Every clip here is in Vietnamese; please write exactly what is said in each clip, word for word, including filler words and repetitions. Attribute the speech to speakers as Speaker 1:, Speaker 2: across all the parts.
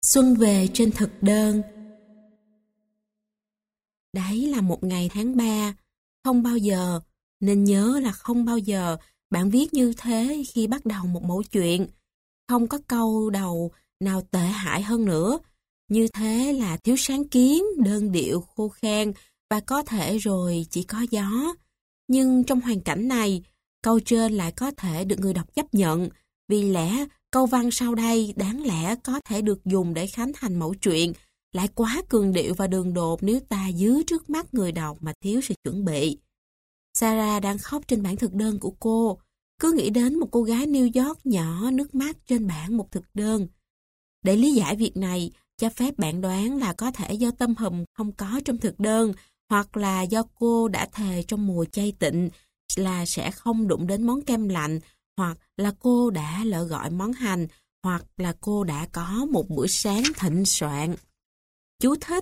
Speaker 1: Xuân về trên thực đơn. Đấy là một ngày tháng ba, không bao giờ, nên nhớ là không bao giờ bạn viết như thế khi bắt đầu một mẩu chuyện. Không có câu đầu nào tệ hại hơn nữa. Như thế là thiếu sáng kiến, đơn điệu, khô khan và có thể rồi chỉ có gió. Nhưng trong hoàn cảnh này, câu trên lại có thể được người đọc chấp nhận, vì lẽ câu văn sau đây đáng lẽ có thể được dùng để khánh thành mẫu chuyện, lại quá cường điệu và đường đột nếu ta dưới trước mắt người đọc mà thiếu sự chuẩn bị. Sarah đang khóc trên bảng thực đơn của cô, cứ nghĩ đến một cô gái New York nhỏ nước mắt trên bảng một thực đơn. Để lý giải việc này, cho phép bạn đoán là có thể do tâm hùm không có trong thực đơn, hoặc là do cô đã thề trong mùa chay tịnh là sẽ không đụng đến món kem lạnh, hoặc là cô đã lỡ gọi món hành, hoặc là cô đã có một bữa sáng thịnh soạn. Chú thích: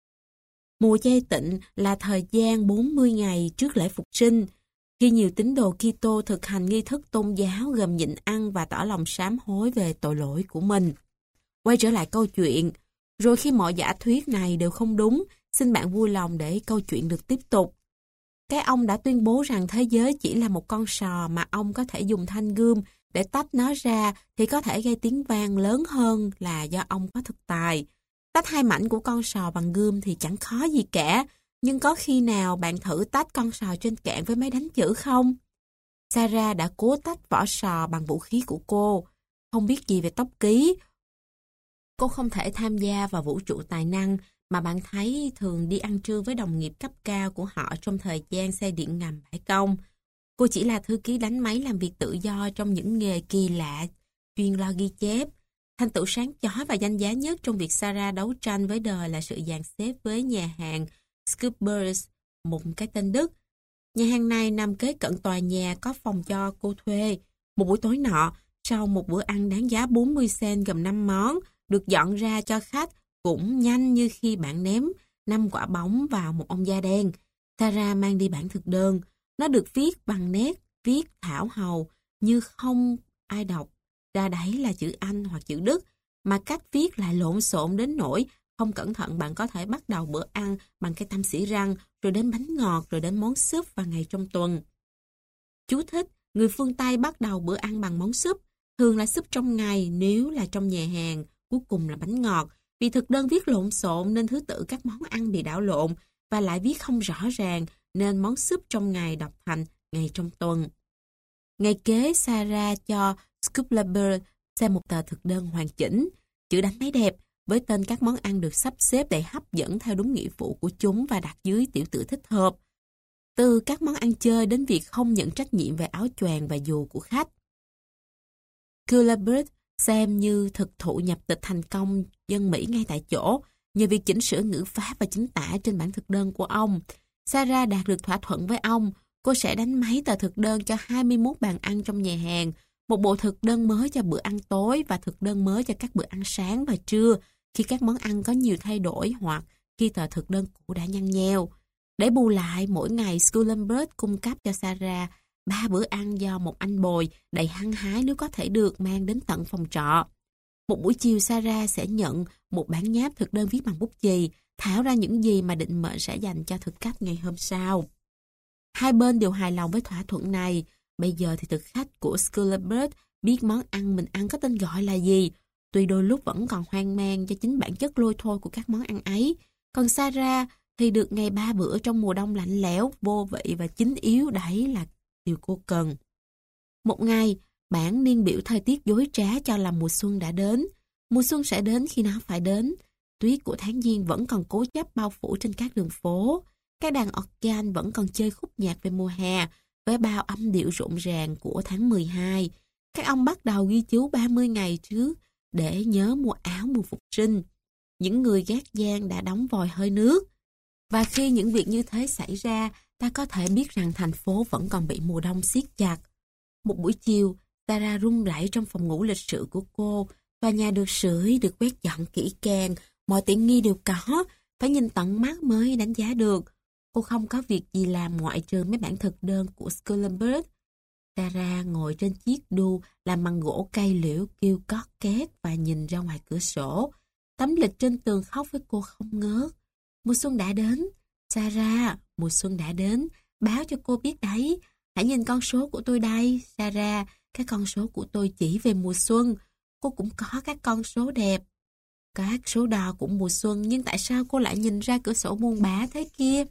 Speaker 1: Mùa chay tịnh là thời gian bốn mươi ngày trước lễ Phục sinh, khi nhiều tín đồ Kitô thực hành nghi thức tôn giáo gồm nhịn ăn và tỏ lòng sám hối về tội lỗi của mình. Quay trở lại câu chuyện, rồi khi mọi giả thuyết này đều không đúng, xin bạn vui lòng để câu chuyện được tiếp tục. Cái ông đã tuyên bố rằng thế giới chỉ là một con sò mà ông có thể dùng thanh gươm để tách nó ra thì có thể gây tiếng vang lớn hơn là do ông có thực tài. Tách hai mảnh của con sò bằng gươm thì chẳng khó gì cả, nhưng có khi nào bạn thử tách con sò trên cạn với máy đánh chữ không? Sarah đã cố tách vỏ sò bằng vũ khí của cô. Không biết gì về tốc ký, cô không thể tham gia vào vũ trụ tài năng mà bạn thấy thường đi ăn trưa với đồng nghiệp cấp cao của họ trong thời gian xe điện ngầm bãi công. Cô chỉ là thư ký đánh máy làm việc tự do trong những nghề kỳ lạ, chuyên lo ghi chép. Thành tựu sáng chói và danh giá nhất trong việc Sarah đấu tranh với đời là sự dàn xếp với nhà hàng Scoopers, một cái tên Đức. Nhà hàng này nằm kế cận tòa nhà có phòng cho cô thuê. Một buổi tối nọ, sau một bữa ăn đáng giá bốn mươi cent gồm năm món, được dọn ra cho khách cũng nhanh như khi bạn ném năm quả bóng vào một ông da đen. Sarah mang đi bản thực đơn. Nó được viết bằng nét viết thảo hầu như không ai đọc ra đấy là chữ Anh hoặc chữ Đức, mà cách viết lại lộn xộn đến nỗi không cẩn thận bạn có thể bắt đầu bữa ăn bằng cái tăm xỉ răng, rồi đến bánh ngọt, rồi đến món súp vào ngày trong tuần. Chú thích: người phương Tây bắt đầu bữa ăn bằng món súp, thường là súp trong ngày nếu là trong nhà hàng, cuối cùng là bánh ngọt. Vì thực đơn viết lộn xộn nên thứ tự các món ăn bị đảo lộn và lại viết không rõ ràng nên món súp trong ngày đọc thành ngày trong tuần. Ngày kế, Sarah cho Scoopleber xem một tờ thực đơn hoàn chỉnh, chữ đánh máy đẹp, với tên các món ăn được sắp xếp để hấp dẫn theo đúng nghĩa vụ của chúng và đặt dưới tiểu tự thích hợp. Từ các món ăn chơi đến việc không nhận trách nhiệm về áo choàng và dù của khách. Cuthbert xem như thực thụ nhập tịch thành công dân Mỹ ngay tại chỗ, nhờ việc chỉnh sửa ngữ pháp và chính tả trên bản thực đơn của ông. Sarah đạt được thỏa thuận với ông, cô sẽ đánh máy tờ thực đơn cho hai mươi mốt bàn ăn trong nhà hàng, một bộ thực đơn mới cho bữa ăn tối và thực đơn mới cho các bữa ăn sáng và trưa khi các món ăn có nhiều thay đổi hoặc khi tờ thực đơn cũ đã nhăn nheo. Để bù lại, mỗi ngày Schulenberg cung cấp cho Sarah ba bữa ăn do một anh bồi đầy hăng hái nếu có thể được mang đến tận phòng trọ. Một buổi chiều, Sarah sẽ nhận một bản nháp thực đơn viết bằng bút chì, thảo ra những gì mà định mệnh sẽ dành cho thực khách ngày hôm sau. Hai bên đều hài lòng với thỏa thuận này. Bây giờ thì thực khách của Schulenberg biết món ăn mình ăn có tên gọi là gì, tuy đôi lúc vẫn còn hoang mang do chính bản chất lôi thôi của các món ăn ấy. Còn Sarah thì được ngày ba bữa trong mùa đông lạnh lẽo, vô vị và chính yếu đấy là điều cô cần. Một ngày, bản niên biểu thời tiết dối trá cho là mùa xuân đã đến. Mùa xuân sẽ đến khi nó phải đến. Tuyết của tháng Giêng vẫn còn cố chấp bao phủ trên các đường phố. Các đàn organ vẫn còn chơi khúc nhạc về mùa hè với bao âm điệu rộn ràng của tháng mười hai. Các ông bắt đầu ghi chú ba mươi ngày trước để nhớ mua áo mùa phục sinh. Những người gác giang đã đóng vòi hơi nước. Và khi những việc như thế xảy ra, ta có thể biết rằng thành phố vẫn còn bị mùa đông siết chặt. Một buổi chiều, Sarah run rẩy trong phòng ngủ lịch sự của cô. Tòa nhà được sưởi, được quét dọn kỹ càng, mọi tiện nghi đều có, phải nhìn tận mắt mới đánh giá được. Cô không có việc gì làm ngoại trừ mấy bản thực đơn của Schulenberg. Sarah ngồi trên chiếc đu làm bằng gỗ cây liễu kêu cót két và nhìn ra ngoài cửa sổ. Tấm lịch trên tường khóc với cô không ngớt. Mùa xuân đã đến. Sarah, mùa xuân đã đến. Báo cho cô biết đấy. Hãy nhìn con số của tôi đây. Sarah, các con số của tôi chỉ về mùa xuân. Cô cũng có các con số đẹp. Các số đo cũng mùa xuân, nhưng tại sao cô lại nhìn ra cửa sổ buồn bã thế kia?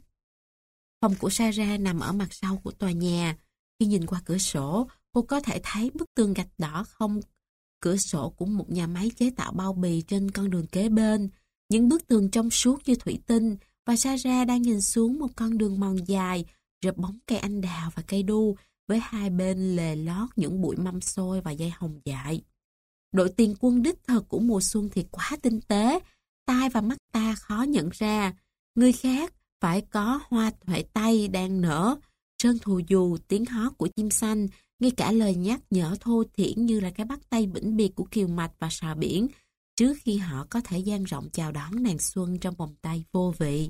Speaker 1: Phòng của Sarah nằm ở mặt sau của tòa nhà. Khi nhìn qua cửa sổ, cô có thể thấy bức tường gạch đỏ không cửa sổ của một nhà máy chế tạo bao bì trên con đường kế bên. Những bức tường trong suốt như thủy tinh, và Sarah đang nhìn xuống một con đường mòn dài, rợp bóng cây anh đào và cây đu, với hai bên lề lót những bụi mâm xôi và dây hồng dại. Đội tiền quân đích thực của mùa xuân thì quá tinh tế, tai và mắt ta khó nhận ra. Người khác phải có hoa huệ tây đang nở, sơn thù dù, tiếng hót của chim xanh, ngay cả lời nhắc nhở thô thiển như là cái bắt tay vĩnh biệt của kiều mạch và sò biển, trước khi họ có thể dang rộng chào đón nàng xuân trong vòng tay vô vị.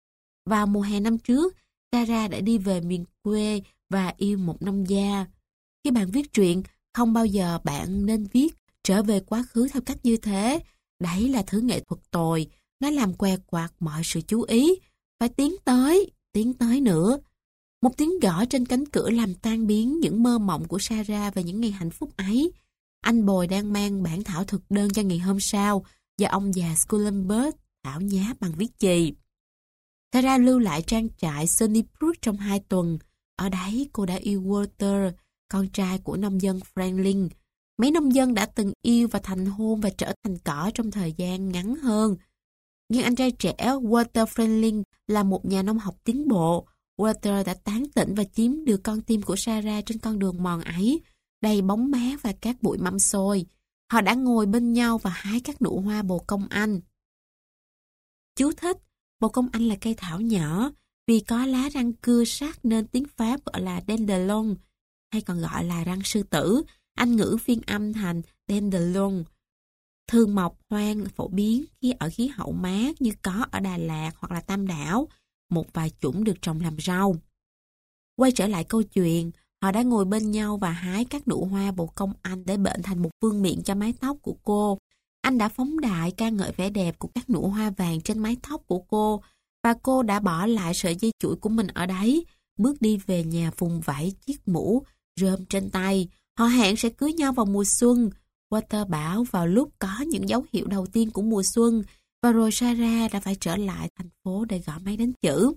Speaker 1: Vào mùa hè năm trước, Sarah đã đi về miền quê và yêu một nông gia. Khi bạn viết truyện, không bao giờ bạn nên viết trở về quá khứ theo cách như thế. Đấy là thứ nghệ thuật tồi, nó làm què quạt mọi sự chú ý. Phải tiến tới, tiến tới nữa. Một tiếng gõ trên cánh cửa làm tan biến những mơ mộng của Sarah về những ngày hạnh phúc ấy. Anh Bồi đang mang bản thảo thực đơn cho ngày hôm sau, và ông già Scullenberg thảo nháp bằng viết chì. Sarah lưu lại trang trại Sunnybrook trong hai tuần. Ở đấy cô đã yêu Walter, con trai của nông dân Franklin. Mấy nông dân đã từng yêu và thành hôn và trở thành cỏ trong thời gian ngắn hơn. Nhưng anh trai trẻ Walter Franklin là một nhà nông học tiến bộ. Walter đã tán tỉnh và chiếm được con tim của Sarah trên con đường mòn ấy, đầy bóng mát và các bụi mâm xôi. Họ đã ngồi bên nhau và hái các nụ hoa bồ công anh. Chú thích, bồ công anh là cây thảo nhỏ, vì có lá răng cưa sát nên tiếng Pháp gọi là Dandelion, hay còn gọi là răng sư tử. Anh ngữ phiên âm thành Dandelion. Thường mọc hoang phổ biến khi ở khí hậu mát như có ở Đà Lạt hoặc là Tam Đảo. Một vài chủng được trồng làm rau. Quay trở lại câu chuyện, họ đã ngồi bên nhau và hái các nụ hoa bồ công anh để bệnh thành một vương miện cho mái tóc của cô. Anh đã phóng đại ca ngợi vẻ đẹp của các nụ hoa vàng trên mái tóc của cô, và cô đã bỏ lại sợi dây chuỗi của mình ở đấy, bước đi về nhà vùng vẫy chiếc mũ rơm trên tay. Họ hẹn sẽ cưới nhau vào mùa xuân. Walter bảo vào lúc có những dấu hiệu đầu tiên của mùa xuân, và rồi Sarah đã phải trở lại thành phố để gõ máy đánh chữ.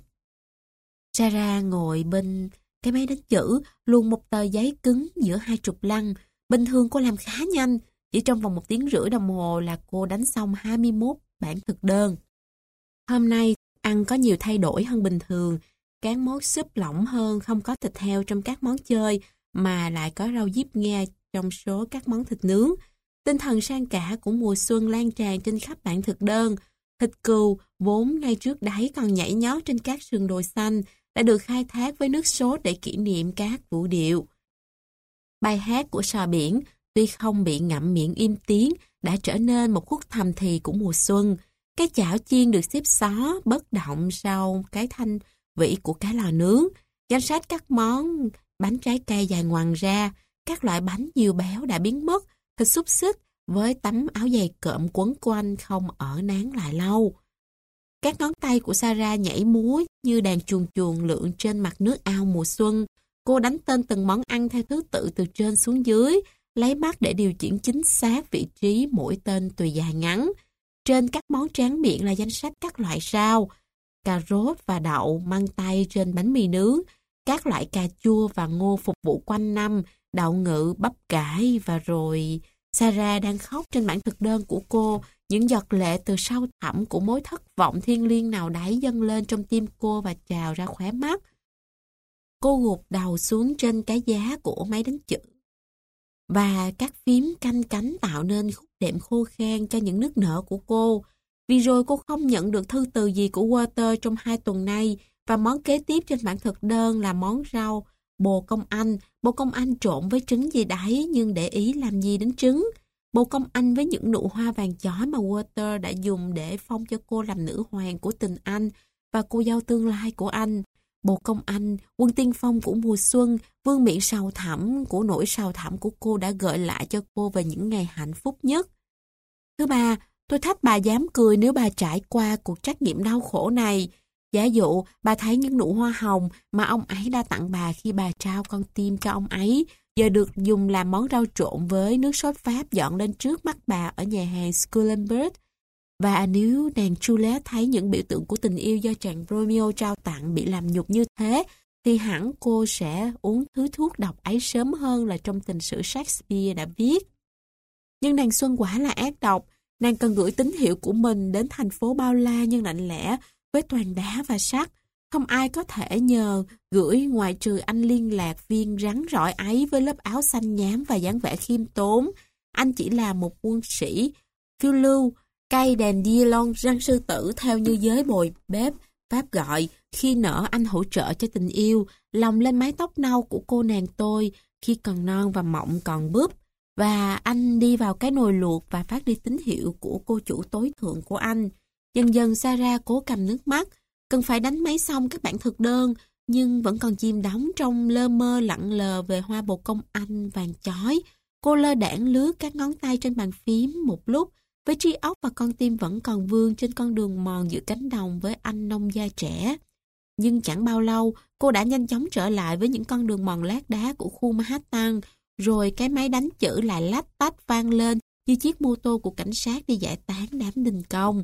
Speaker 1: Sarah ngồi bên cái máy đánh chữ, luồn một tờ giấy cứng giữa hai trục lăng. Bình thường cô làm khá nhanh, chỉ trong vòng một tiếng rưỡi đồng hồ là cô đánh xong hai mươi mốt bản thực đơn. Hôm nay, ăn có nhiều thay đổi hơn bình thường. Các món súp lỏng hơn, không có thịt heo trong các món chơi, mà lại có rau diếp nghe trong số các món thịt nướng. Tinh thần sang cả của mùa xuân lan tràn trên khắp bản thực đơn. Thịt cừu, vốn ngay trước đấy còn nhảy nhót trên các sườn đồi xanh, đã được khai thác với nước sốt để kỷ niệm các vũ điệu. Bài hát của sò biển, tuy không bị ngậm miệng im tiếng, đã trở nên một khúc thầm thì của mùa xuân. Cái chảo chiên được xếp xó, bất động sau cái thanh vị của cá lò nướng. Danh sách các món bánh trái cây dài ngoằng ra, các loại bánh nhiều béo đã biến mất, thịt xúc xích với tấm áo dày cộm quấn quanh không ở nán lại lâu. Các ngón tay của Sarah nhảy múa như đàn chuồn chuồn lượn trên mặt nước ao mùa xuân. Cô đánh tên từng món ăn theo thứ tự từ trên xuống dưới, lấy mắt để điều chỉnh chính xác vị trí mỗi tên tùy dài ngắn. Trên các món tráng miệng là danh sách các loại rau, cà rốt và đậu mang tay trên bánh mì nướng, các loại cà chua và ngô phục vụ quanh năm, đậu ngự, bắp cải, và rồi Sarah đang khóc trên bản thực đơn của cô. Những giọt lệ từ sâu thẳm của mối thất vọng thiêng liêng nào đấy dâng lên trong tim cô và trào ra khóe mắt. Cô gục đầu xuống trên cái giá của máy đánh chữ, và các phím canh cánh tạo nên khúc đệm khô khan cho những nức nở của cô. Vì rồi cô không nhận được thư từ gì của Walter trong hai tuần nay, và món kế tiếp trên bản thực đơn là món rau bồ công anh. Bồ công anh trộn với trứng gì đấy, nhưng để ý làm gì đến trứng. Bồ công anh với những nụ hoa vàng chói mà Walter đã dùng để phong cho cô làm nữ hoàng của tình anh và cô dâu tương lai của anh. Bồ công anh, quân tiên phong của mùa xuân, vương miện sầu thẳm của nỗi sầu thẳm của cô đã gợi lại cho cô về những ngày hạnh phúc nhất. Thứ ba, Tôi thách bà dám cười nếu bà trải qua cuộc trắc nghiệm đau khổ này. Giả dụ bà thấy những nụ hoa hồng mà ông ấy đã tặng bà khi bà trao con tim cho ông ấy, giờ được dùng làm món rau trộn với nước sốt Pháp dọn lên trước mắt bà ở nhà hàng Schulenburg. Và nếu nàng Juliet thấy những biểu tượng của tình yêu do chàng Romeo trao tặng bị làm nhục như thế, thì hẳn cô sẽ uống thứ thuốc độc ấy sớm hơn là trong tình sử Shakespeare đã viết. Nhưng nàng Xuân quả là ác độc, nàng cần gửi tín hiệu của mình đến thành phố bao la nhưng lạnh lẽ, với toàn đá và sắt. Không ai có thể nhờ gửi ngoại trừ anh liên lạc viên rắn rỏi ấy với lớp áo xanh nhám và dáng vẻ khiêm tốn. Anh chỉ là một quân sĩ phiêu lưu, cây đèn đi lon răng sư tử theo như giới bồi bếp Pháp gọi, khi nở anh hỗ trợ cho tình yêu, lòng lên mái tóc nâu của cô nàng tôi khi còn non và mọng còn búp. Và anh đi vào cái nồi luộc và phát đi tín hiệu của cô chủ tối thượng của anh. Dần dần Sarah cố cầm nước mắt, cần phải đánh máy xong các bản thực đơn, nhưng vẫn còn chìm đắm trong lơ mơ lặng lờ về hoa bồ công anh vàng chói. Cô lơ đãng lướt các ngón tay trên bàn phím một lúc, với trí óc và con tim vẫn còn vương trên con đường mòn giữa cánh đồng với anh nông gia trẻ. Nhưng chẳng bao lâu, cô đã nhanh chóng trở lại với những con đường mòn lát đá của khu Manhattan, rồi cái máy đánh chữ lại lách tách vang lên như chiếc mô tô của cảnh sát đi giải tán đám đình công.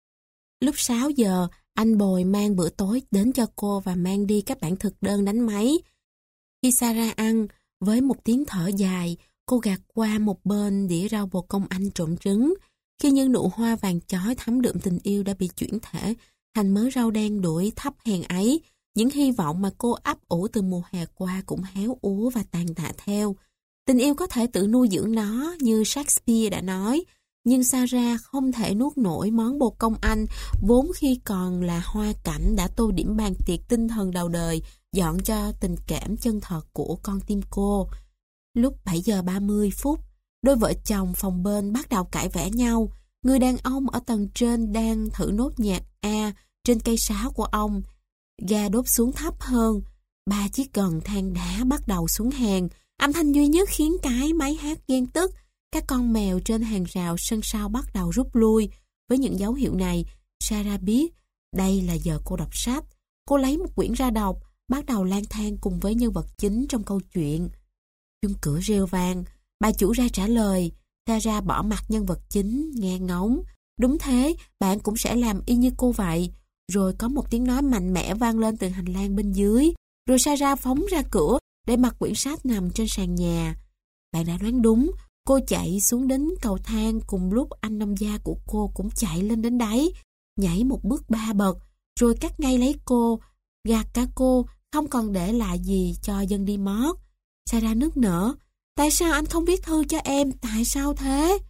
Speaker 1: Lúc sáu giờ, anh Bồi mang bữa tối đến cho cô và mang đi các bản thực đơn đánh máy. Khi Sarah ăn, với một tiếng thở dài, cô gạt qua một bên đĩa rau bồ công anh trộn trứng. Khi những nụ hoa vàng chói thắm đượm tình yêu đã bị chuyển thể thành mớ rau đen đuổi thấp hèn ấy, những hy vọng mà cô ấp ủ từ mùa hè qua cũng héo úa và tàn tạ theo. Tình yêu có thể tự nuôi dưỡng nó như Shakespeare đã nói, nhưng Sarah không thể nuốt nổi món bồ công anh vốn khi còn là hoa cảnh đã tô điểm bàn tiệc tinh thần đầu đời dọn cho tình cảm chân thật của con tim cô. Lúc bảy giờ ba mươi phút, đôi vợ chồng phòng bên bắt đầu cãi vẽ nhau. Người đàn ông ở tầng trên đang thử nốt nhạc A trên cây sáo của ông. Ga đốt xuống thấp hơn. Ba chiếc gần than đá bắt đầu xuống hàng. Âm thanh duy nhất khiến cái máy hát ghen tức. Các con mèo trên hàng rào sân sau bắt đầu rút lui. Với những dấu hiệu này, Sarah biết đây là giờ cô đọc sách. Cô lấy một quyển ra đọc, bắt đầu lang thang cùng với nhân vật chính trong câu chuyện. Chuông cửa reo vang. Bà chủ ra trả lời. Sarah bỏ mặt nhân vật chính, nghe ngóng. Đúng thế, bạn cũng sẽ làm y như cô vậy. Rồi có một tiếng nói mạnh mẽ vang lên từ hành lang bên dưới. Rồi Sarah phóng ra cửa để mặc quyển sách nằm trên sàn nhà. Bạn đã đoán đúng. Cô chạy xuống đến cầu thang cùng lúc anh nông gia của cô cũng chạy lên đến đấy. Nhảy một bước ba bậc, rồi cắt ngay lấy cô, gạt cả cô, không còn để lại gì cho dân đi mót. Sarah nức nở. Tại sao anh không viết thư cho em? Tại sao thế?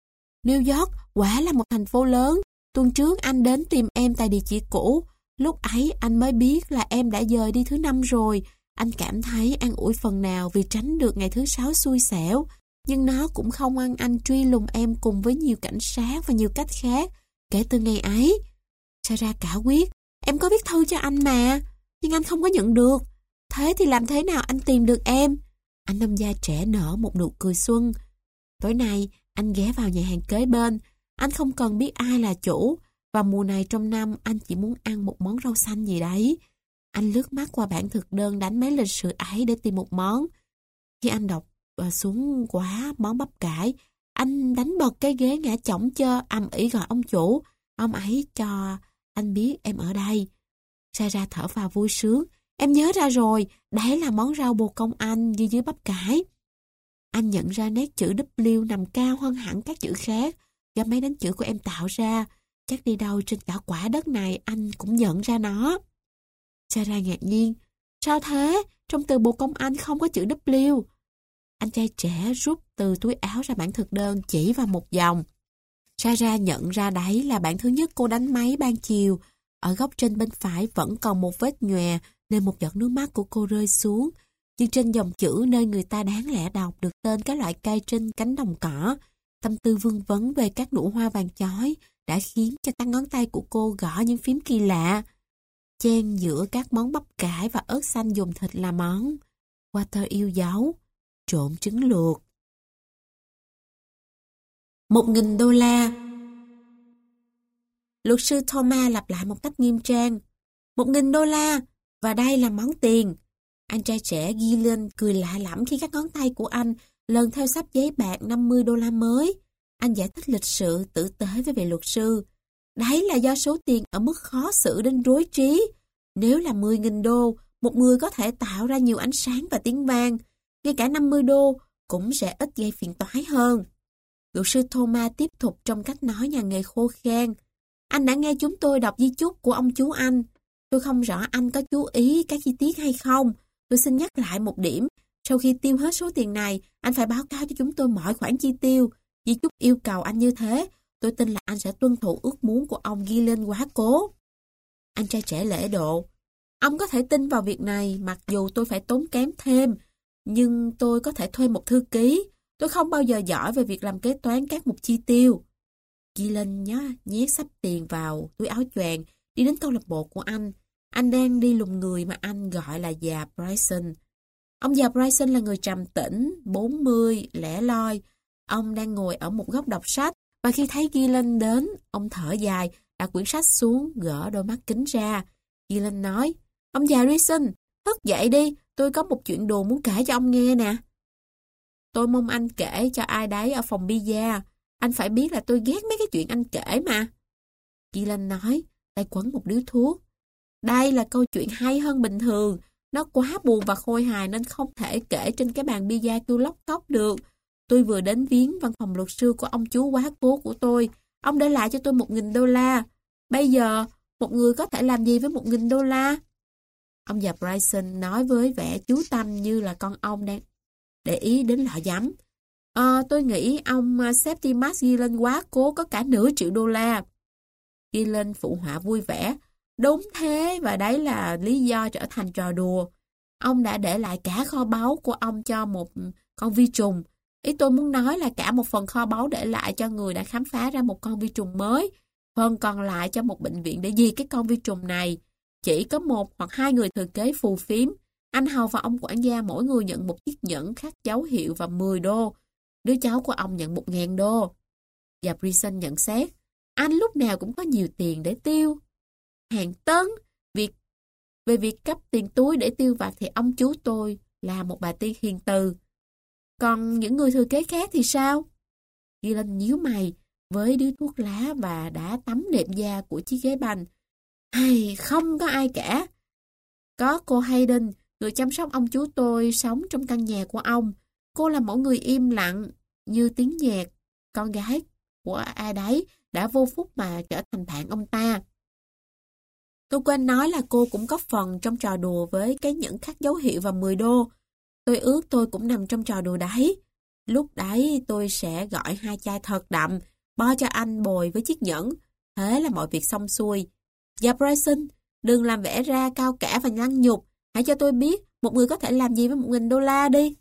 Speaker 1: New York quả là một thành phố lớn. Tuần trước anh đến tìm em tại địa chỉ cũ. Lúc ấy anh mới biết là em đã dời đi thứ năm rồi. Anh cảm thấy an ủi phần nào vì tránh được ngày thứ sáu xui xẻo. Nhưng nó cũng không ăn anh truy lùng em cùng với nhiều cảnh sát và nhiều cách khác. Kể từ ngày ấy, Sarah cả quyết. Em có viết thư cho anh mà. Nhưng anh không có nhận được. Thế thì làm thế nào anh tìm được em? Anh nông gia trẻ nở một nụ cười xuân. Tối nay, anh ghé vào nhà hàng kế bên. Anh không cần biết ai là chủ. Và mùa này trong năm, anh chỉ muốn ăn một món rau xanh gì đấy. Anh lướt mắt qua bản thực đơn đánh mấy lịch sử ấy để tìm một món. Khi anh đọc xuống quá món bắp cải, anh đánh bật cái ghế ngã chỏng chơ, ầm ĩ gọi ông chủ. Ông ấy cho anh biết em ở đây. Sarah thở vào vui sướng. Em nhớ ra rồi, đấy là món rau bồ công anh ghi dưới bắp cải. Anh nhận ra nét chữ W nằm cao hơn hẳn các chữ khác do máy đánh chữ của em tạo ra. Chắc đi đâu trên cả quả đất này anh cũng nhận ra nó. Sarah ngạc nhiên. Sao thế? Trong từ bồ công anh không có chữ W. Anh trai trẻ rút từ túi áo ra bản thực đơn chỉ vào một dòng. Sarah nhận ra đấy là bản thứ nhất cô đánh máy ban chiều. Ở góc trên bên phải vẫn còn một vết nhòe nên một giọt nước mắt của cô rơi xuống. Nhưng trên dòng chữ nơi người ta đáng lẽ đọc được tên các loại cây trên cánh đồng cỏ, tâm tư vương vấn về các nụ hoa vàng chói đã khiến cho tay ngón tay của cô gõ những phím kỳ lạ. Chen giữa các món bắp cải và ớt xanh dùng thịt là món water yêu dấu, trộn trứng luộc. Một nghìn đô la. Luật sư Thomas lặp lại một cách nghiêm trang. Một nghìn đô la, và đây là món tiền. Anh trai trẻ Gillen cười lạ lẫm khi các ngón tay của anh lần theo xấp giấy bạc năm mươi đô la mới. Anh giải thích lịch sự tử tế với vị luật sư. Đấy là do số tiền ở mức khó xử đến rối trí. Nếu là mười nghìn đô, một người có thể tạo ra nhiều ánh sáng và tiếng vang. Ngay cả năm mươi đô cũng sẽ ít gây phiền toái hơn. Luật sư Thomas tiếp tục trong cách nói nhà nghề khô khan. Anh đã nghe chúng tôi đọc di chúc của ông chú anh. Tôi không rõ anh có chú ý các chi tiết hay không. Tôi xin nhắc lại một điểm. Sau khi tiêu hết số tiền này, anh phải báo cáo cho chúng tôi mọi khoản chi tiêu. Di chúc yêu cầu anh như thế. Tôi tin là anh sẽ tuân thủ ước muốn của ông Gillen quá cố. Anh trai trẻ lễ độ. Ông có thể tin vào việc này mặc dù tôi phải tốn kém thêm. Nhưng tôi có thể thuê một thư ký. Tôi không bao giờ giỏi về việc làm kế toán các mục chi tiêu. Gillen nhớ nhét xấp tiền vào túi áo choàng, đi đến câu lạc bộ của anh. Anh đang đi lùng người mà anh gọi là già Bryson. Ông già Bryson là người trầm tĩnh, bốn mươi, lẻ loi. Ông đang ngồi ở một góc đọc sách, và khi thấy Gillen đến, ông thở dài, đặt quyển sách xuống, gỡ đôi mắt kính ra. Gillen nói, ông già Bryson, thức dậy đi, tôi có một chuyện đùa muốn kể cho ông nghe nè. Tôi mong anh kể cho ai đấy ở phòng pizza. Anh phải biết là tôi ghét mấy cái chuyện anh kể mà. Gillen nói, tay quấn một điếu thuốc. Đây là câu chuyện hay hơn bình thường. Nó quá buồn và khôi hài nên không thể kể trên cái bàn pizza kêu lóc cóc được. Tôi vừa đến viếng văn phòng luật sư của ông chú quá cố của tôi. Ông để lại cho tôi một nghìn đô la. Bây giờ, một người có thể làm gì với một nghìn đô la? Ông già Bryson nói với vẻ chú tâm như là con ông đang để ý đến lọ giấm. À, tôi nghĩ ông Septimus Gillen quá cố có cả nửa triệu đô la. Gillen phụ họa vui vẻ. Đúng thế, và đấy là lý do trở thành trò đùa. Ông đã để lại cả kho báu của ông cho một con vi trùng. Ý tôi muốn nói là cả một phần kho báu để lại cho người đã khám phá ra một con vi trùng mới. Phần còn lại cho một bệnh viện để diệt cái con vi trùng này. Chỉ có một hoặc hai người thừa kế phù phiếm. Anh Hầu và ông quản gia mỗi người nhận một chiếc nhẫn khắc dấu hiệu và mười đô. Đứa cháu của ông nhận một nghìn đô. Và Bryson nhận xét, anh lúc nào cũng có nhiều tiền để tiêu. Hàng tấn, việc về việc cấp tiền túi để tiêu vặt thì ông chú tôi là một bà tiên hiền từ. Còn những người thừa kế khác thì sao? Gillen nhíu mày với điếu thuốc lá và đã tắm nệm da của chiếc ghế bành. Hay không có ai cả. Có cô Hayden, người chăm sóc ông chú tôi sống trong căn nhà của ông. Cô là mẫu người im lặng như tiếng nhạc. Con gái của ai đấy đã vô phúc mà trở thành bạn ông ta. Tôi quên nói là cô cũng có phần trong trò đùa với cái nhẫn khắc dấu hiệu và mười đô. Tôi ước tôi cũng nằm trong trò đùa đấy. Lúc đấy tôi sẽ gọi hai chai thật đậm, bo cho anh bồi với chiếc nhẫn. Thế là mọi việc xong xuôi. Dạ Bryson, đừng làm vẻ ra cao cả và nhăn nhục. Hãy cho tôi biết một người có thể làm gì với một nghìn đô la đi.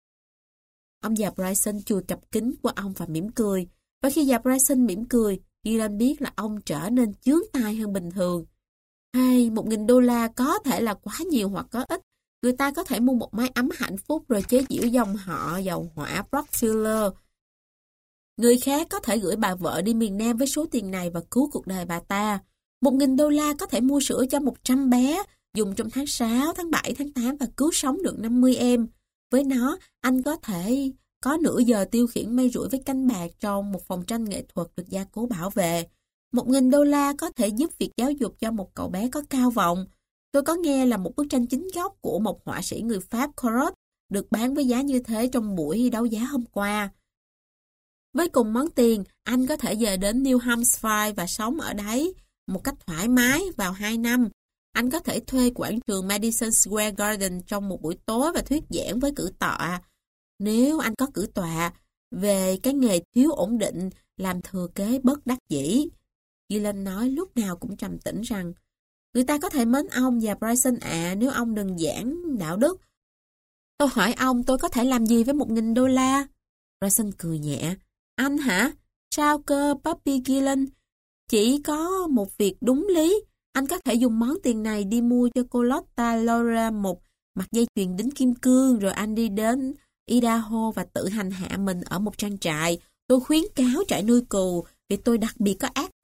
Speaker 1: Ông già Bryson chùi cặp kính của ông và mỉm cười. Và khi già Bryson mỉm cười, Gillen biết là ông trở nên chướng tai hơn bình thường. Hay, một nghìn đô la có thể là quá nhiều hoặc có ít. Người ta có thể mua một mái ấm hạnh phúc rồi chế giễu dòng họ dầu hỏa Rockefeller. Người khác có thể gửi bà vợ đi miền Nam với số tiền này và cứu cuộc đời bà ta. Một nghìn đô la có thể mua sữa cho một trăm bé, dùng trong tháng sáu, tháng bảy, tháng tám và cứu sống được năm mươi em. Với nó, anh có thể có nửa giờ tiêu khiển mây rủi với canh bạc trong một phòng tranh nghệ thuật được gia cố bảo vệ. Một nghìn đô la có thể giúp việc giáo dục cho một cậu bé có cao vọng. Tôi có nghe là một bức tranh chính gốc của một họa sĩ người Pháp Corot được bán với giá như thế trong buổi đấu giá hôm qua. Với cùng món tiền, anh có thể về đến New Hampshire và sống ở đấy một cách thoải mái vào hai năm. Anh có thể thuê quảng trường Madison Square Garden trong một buổi tối và thuyết giảng với cử tọa. Nếu anh có cử tọa về cái nghề thiếu ổn định làm thừa kế bất đắc dĩ. Gillen nói lúc nào cũng trầm tĩnh rằng người ta có thể mến ông và Bryson ạ nếu ông đừng giảng đạo đức. Tôi hỏi ông tôi có thể làm gì với một nghìn đô la? Bryson cười nhẹ. Anh hả? Sao cơ, Puppy Gillen? Chỉ có một việc đúng lý. Anh có thể dùng món tiền này đi mua cho cô Lotta Laura một mặt dây chuyền đính kim cương rồi anh đi đến Idaho và tự hành hạ mình ở một trang trại. Tôi khuyến cáo trại nuôi cừu vì tôi đặc biệt có ác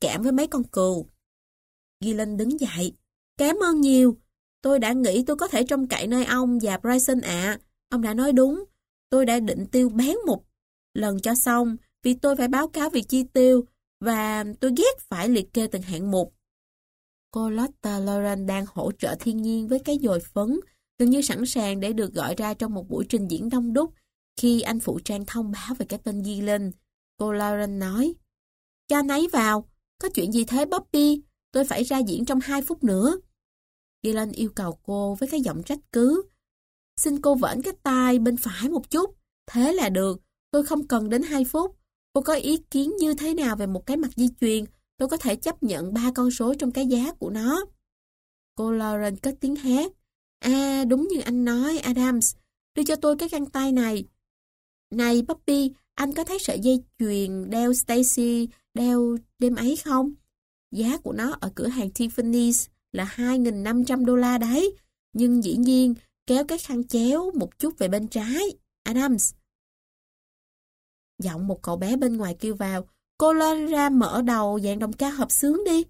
Speaker 1: cảm với mấy con cừu. Gillen đứng dậy. Cảm ơn nhiều. Tôi đã nghĩ tôi có thể trông cậy nơi ông và Bryson ạ. Ông đã nói đúng. Tôi đã định tiêu bán một lần cho xong vì tôi phải báo cáo việc chi tiêu và tôi ghét phải liệt kê từng hạng mục. Cô Lotta Lauren đang hỗ trợ thiên nhiên với cái dồi phấn, gần như sẵn sàng để được gọi ra trong một buổi trình diễn đông đúc khi anh phụ trang thông báo về cái tên Gillen. Cô Lauren nói, cho anh ấy vào. Có chuyện gì thế Bobby? Tôi phải ra diễn trong hai phút nữa. Gillen yêu cầu cô với cái giọng trách cứ. Xin cô vểnh cái tai bên phải một chút. Thế là được. Tôi không cần đến hai phút. Cô có ý kiến như thế nào về một cái mặt di chuyền? Tôi có thể chấp nhận ba con số trong cái giá của nó. Cô Lauren cất tiếng hát. À, đúng như anh nói, Adams. Đưa cho tôi cái găng tay này. Này, Bobby, anh có thấy sợi dây chuyền đeo Stacy đeo đêm ấy không? Giá của nó ở cửa hàng Tiffany's là hai nghìn năm trăm đô la đấy. Nhưng dĩ nhiên, kéo cái khăn chéo một chút về bên trái. Adams. Giọng một cậu bé bên ngoài kêu vào. Cô lên ra mở đầu dàn đồng ca hợp xướng đi.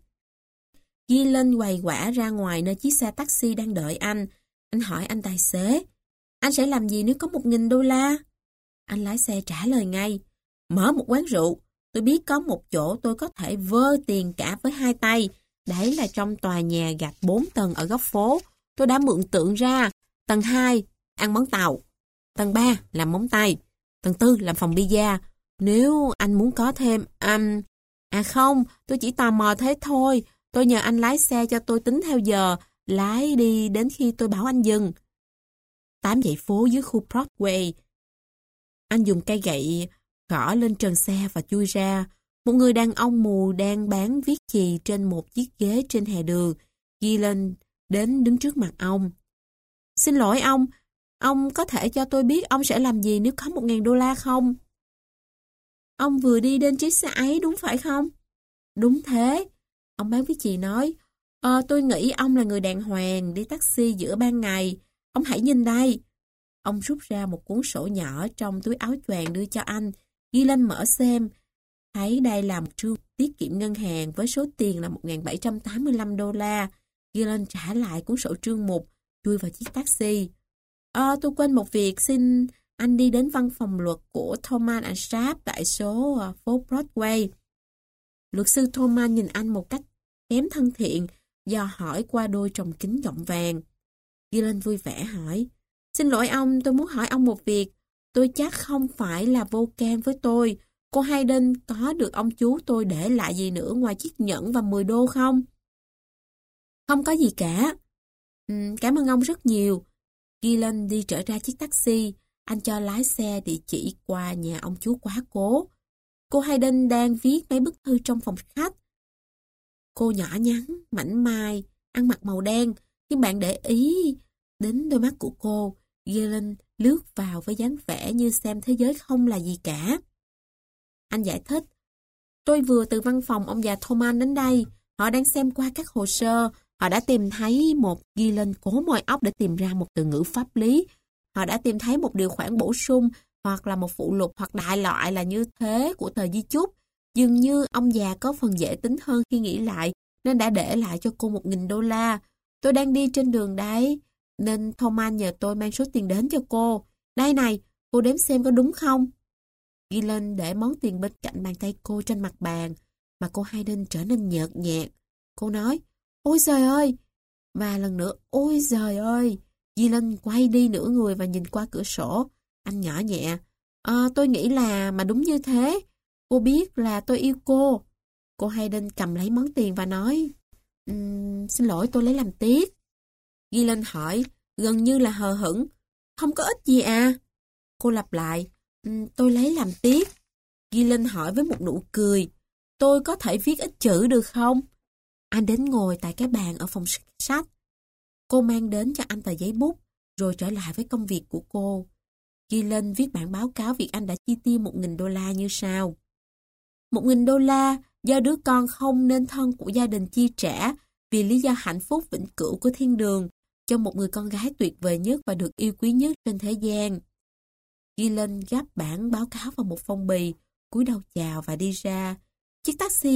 Speaker 1: Gillen quầy quả ra ngoài nơi chiếc xe taxi đang đợi anh. Anh hỏi anh tài xế. Anh sẽ làm gì nếu có một nghìn đô la? Anh lái xe trả lời ngay. Mở một quán rượu. Tôi biết có một chỗ tôi có thể vơ tiền cả với hai tay. Đấy là trong tòa nhà gạch bốn tầng ở góc phố. Tôi đã mượn tượng ra. Tầng hai, ăn món tàu. Tầng ba, làm móng tay. Tầng tư, làm phòng pizza. Nếu anh muốn có thêm... Um, à không, tôi chỉ tò mò thế thôi. Tôi nhờ anh lái xe cho tôi tính theo giờ. Lái đi đến khi tôi bảo anh dừng. Tám dãy phố dưới khu Broadway. Anh dùng cây gậy gõ lên trần xe và chui ra. Một người đàn ông mù đang bán viết chì trên một chiếc ghế trên hè đường. Gillen đến đứng trước mặt ông. Xin lỗi ông, ông có thể cho tôi biết ông sẽ làm gì nếu có một nghìn đô la không? Ông vừa đi đến chiếc xe ấy đúng phải không? Đúng thế. Ông bán viết chì nói, ờ, tôi nghĩ ông là người đàng hoàng đi taxi giữa ban ngày. Ông hãy nhìn đây. Ông rút ra một cuốn sổ nhỏ trong túi áo choàng đưa cho anh. Gillen mở xem. Thấy đây là một trương tiết kiệm ngân hàng với số tiền là một nghìn bảy trăm tám mươi lăm đô la. Gillen trả lại cuốn sổ trương mục, chui vào chiếc taxi. Ờ, tôi quên một việc, xin anh đi đến văn phòng luật của Thomas and Sharp tại số uh, phố Broadway. Luật sư Thomas nhìn anh một cách kém thân thiện, dò hỏi qua đôi tròng kính gọng vàng. Gillen vui vẻ hỏi, xin lỗi ông, tôi muốn hỏi ông một việc. Tôi chắc không phải là vô can với tôi. Cô Hayden có được ông chú tôi để lại gì nữa ngoài chiếc nhẫn và mười đô không? Không có gì cả. Ừ, cảm ơn ông rất nhiều. Gillen đi trở ra chiếc taxi. Anh cho lái xe địa chỉ qua nhà ông chú quá cố. Cô Hayden đang viết mấy bức thư trong phòng khách. Cô nhỏ nhắn, mảnh mai, ăn mặc màu đen. Nhưng bạn để ý đến đôi mắt của cô. Gillen lướt vào với dáng vẻ như xem thế giới không là gì cả. Anh giải thích. Tôi vừa từ văn phòng ông già Thomas đến đây. Họ đang xem qua các hồ sơ. Họ đã tìm thấy một... Gillen cố moi óc để tìm ra một từ ngữ pháp lý. Họ đã tìm thấy một điều khoản bổ sung hoặc là một phụ lục hoặc đại loại là như thế của tờ di chúc. Dường như ông già có phần dễ tính hơn khi nghĩ lại nên đã để lại cho cô một nghìn đô la. Tôi đang đi trên đường đấy nên Thomas nhờ tôi mang số tiền đến cho cô. Đây này, cô đếm xem có đúng không? Gillen để món tiền bên cạnh bàn tay cô trên mặt bàn mà cô Hayden trở nên nhợt nhạt. Cô nói, ôi trời ơi! Và lần nữa, ôi trời ơi! Gillen quay đi nửa người và nhìn qua cửa sổ. Anh nhỏ nhẹ. À, tôi nghĩ là mà đúng như thế. Cô biết là tôi yêu cô. Cô Hayden cầm lấy món tiền và nói, um, xin lỗi tôi lấy làm tiếc. Gillen hỏi, gần như là hờ hững. Không có ích gì à? Cô lặp lại, um, tôi lấy làm tiếc. Gillen hỏi với một nụ cười, tôi có thể viết ít chữ được không? Anh đến ngồi tại cái bàn ở phòng sách. Cô mang đến cho anh tờ giấy bút, rồi trở lại với công việc của cô. Gillen viết bản báo cáo việc anh đã chi tiêu một nghìn đô la như sau. Một nghìn đô la do đứa con không nên thân của gia đình chi trả vì lý do hạnh phúc vĩnh cửu của thiên đường cho một người con gái tuyệt vời nhất và được yêu quý nhất trên thế gian. Gillen gắp bản báo cáo vào một phong bì, cúi đầu chào và đi ra. Chiếc taxi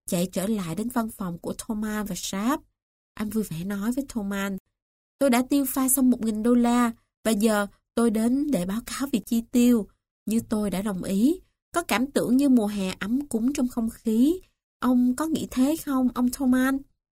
Speaker 1: chạy trở lại đến văn phòng của Thomas và Sharp. Anh vui vẻ nói với Thomas, tôi đã tiêu pha xong một nghìn đô la, và giờ tôi đến để báo cáo việc chi tiêu. Như tôi đã đồng ý, có cảm tưởng như mùa hè ấm cúng trong không khí. Ông có nghĩ thế không, ông Thomas?